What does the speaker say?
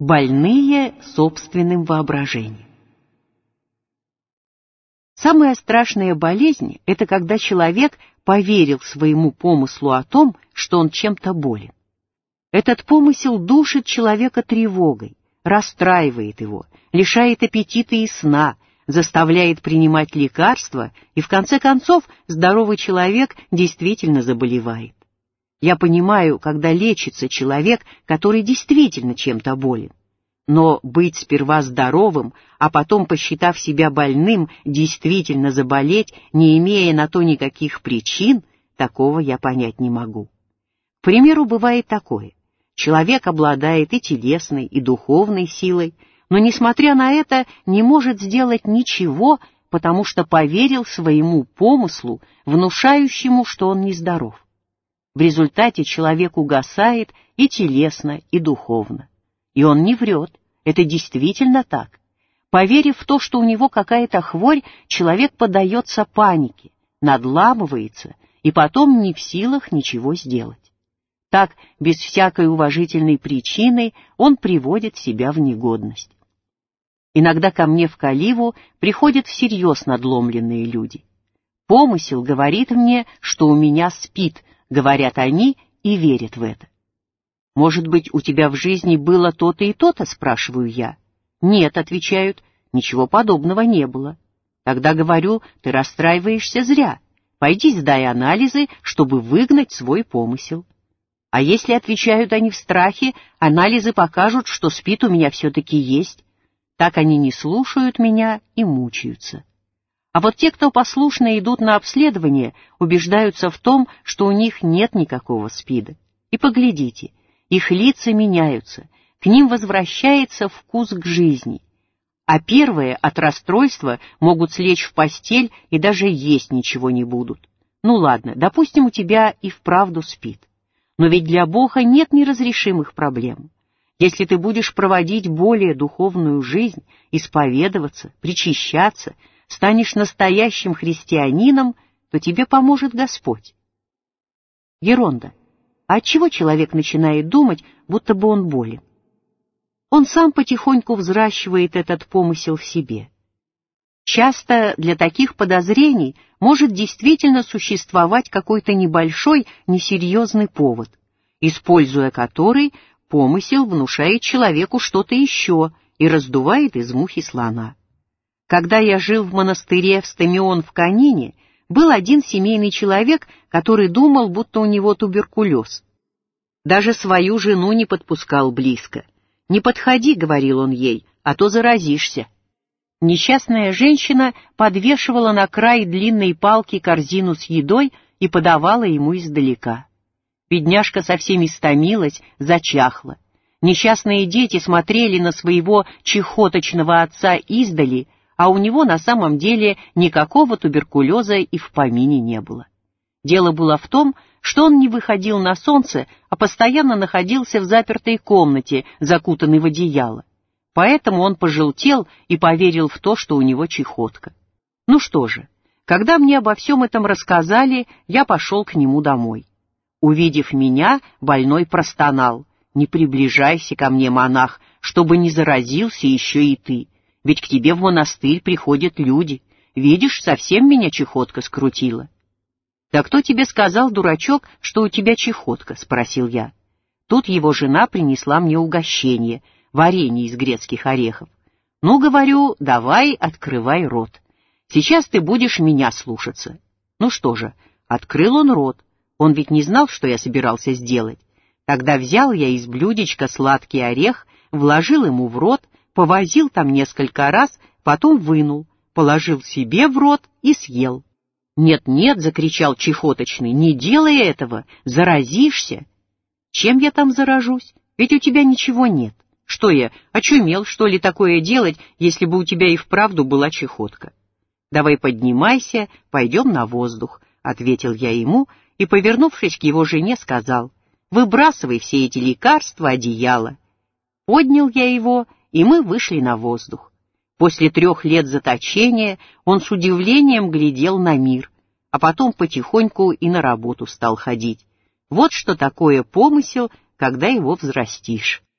Больные собственным воображением. Самая страшная болезнь – это когда человек поверил своему помыслу о том, что он чем-то болен. Этот помысел душит человека тревогой, расстраивает его, лишает аппетита и сна, заставляет принимать лекарства, и в конце концов здоровый человек действительно заболевает. Я понимаю, когда лечится человек, который действительно чем-то болен. Но быть сперва здоровым, а потом, посчитав себя больным, действительно заболеть, не имея на то никаких причин, такого я понять не могу. К примеру, бывает такое. Человек обладает и телесной, и духовной силой, но, несмотря на это, не может сделать ничего, потому что поверил своему помыслу, внушающему, что он нездоров. В результате человек угасает и телесно, и духовно. И он не врет, это действительно так. Поверив в то, что у него какая-то хворь, человек поддается панике, надламывается и потом не в силах ничего сделать. Так, без всякой уважительной причины, он приводит себя в негодность. Иногда ко мне в Каливу приходят всерьез надломленные люди. Помысел говорит мне, что у меня спид, говорят они и верят в это. «Может быть, у тебя в жизни было то-то и то-то?» — спрашиваю я. «Нет», — отвечают, — «ничего подобного не было». Тогда говорю, ты расстраиваешься зря. Пойди сдай анализы, чтобы выгнать свой помысел. А если, отвечают они в страхе, анализы покажут, что спид у меня все-таки есть. Так они не слушают меня и мучаются. А вот те, кто послушно идут на обследование, убеждаются в том, что у них нет никакого СПИДа. И поглядите, их лица меняются, к ним возвращается вкус к жизни. А первые от расстройства могут слечь в постель и даже есть ничего не будут. Ну ладно, допустим, у тебя и вправду СПИД. Но ведь для Бога нет неразрешимых проблем. Если ты будешь проводить более духовную жизнь, исповедоваться, причащаться, станешь настоящим христианином, то тебе поможет Господь. Еронда. А отчего человек начинает думать, будто бы он болен? Он сам потихоньку взращивает этот помысел в себе. Часто для таких подозрений может действительно существовать какой-то небольшой, несерьезный повод, используя который помысел внушает человеку что-то еще и раздувает из мухи слона. Когда я жил в монастыре в Стамион в Канине, был один семейный человек, который думал, будто у него туберкулез. Даже свою жену не подпускал близко. «Не подходи», — говорил он ей, — «а то заразишься». Несчастная женщина подвешивала на край длинной палки корзину с едой и подавала ему издалека. Бедняжка совсем истомилась, зачахла. Несчастные дети смотрели на своего чехоточного отца издали, а у него на самом деле никакого туберкулеза и в помине не было. Дело было в том, что он не выходил на солнце, а постоянно находился в запертой комнате, закутанный в одеяло. Поэтому он пожелтел и поверил в то, что у него чехотка. Ну что же, когда мне обо всем этом рассказали, я пошел к нему домой. Увидев меня, больной простонал: «Не приближайся ко мне, монах, чтобы не заразился еще и ты. Ведь к тебе в монастырь приходят люди. Видишь, совсем меня чехотка скрутила». «Да кто тебе сказал, дурачок, что у тебя чехотка?» — спросил я. Тут его жена принесла мне угощение, варенье из грецких орехов. «Ну, говорю, давай, открывай рот. Сейчас ты будешь меня слушаться». Ну что же, открыл он рот. Он ведь не знал, что я собирался сделать. Тогда взял я из блюдечка сладкий орех, вложил ему в рот, повозил там несколько раз, потом вынул, положил себе в рот и съел. «Нет-нет», — закричал чехоточный, — «не делай этого, заразишься». «Чем я там заражусь? Ведь у тебя ничего нет. Что я, очумел, что ли, такое делать, если бы у тебя и вправду была чехотка?» «Давай поднимайся, пойдем на воздух», — ответил я ему, и, повернувшись к его жене, сказал: «Выбрасывай все эти лекарства, одеяло». Поднял я его, и мы вышли на воздух. После 3 лет заточения он с удивлением глядел на мир, а потом потихоньку и на работу стал ходить. Вот что такое помысел, когда его взрастишь.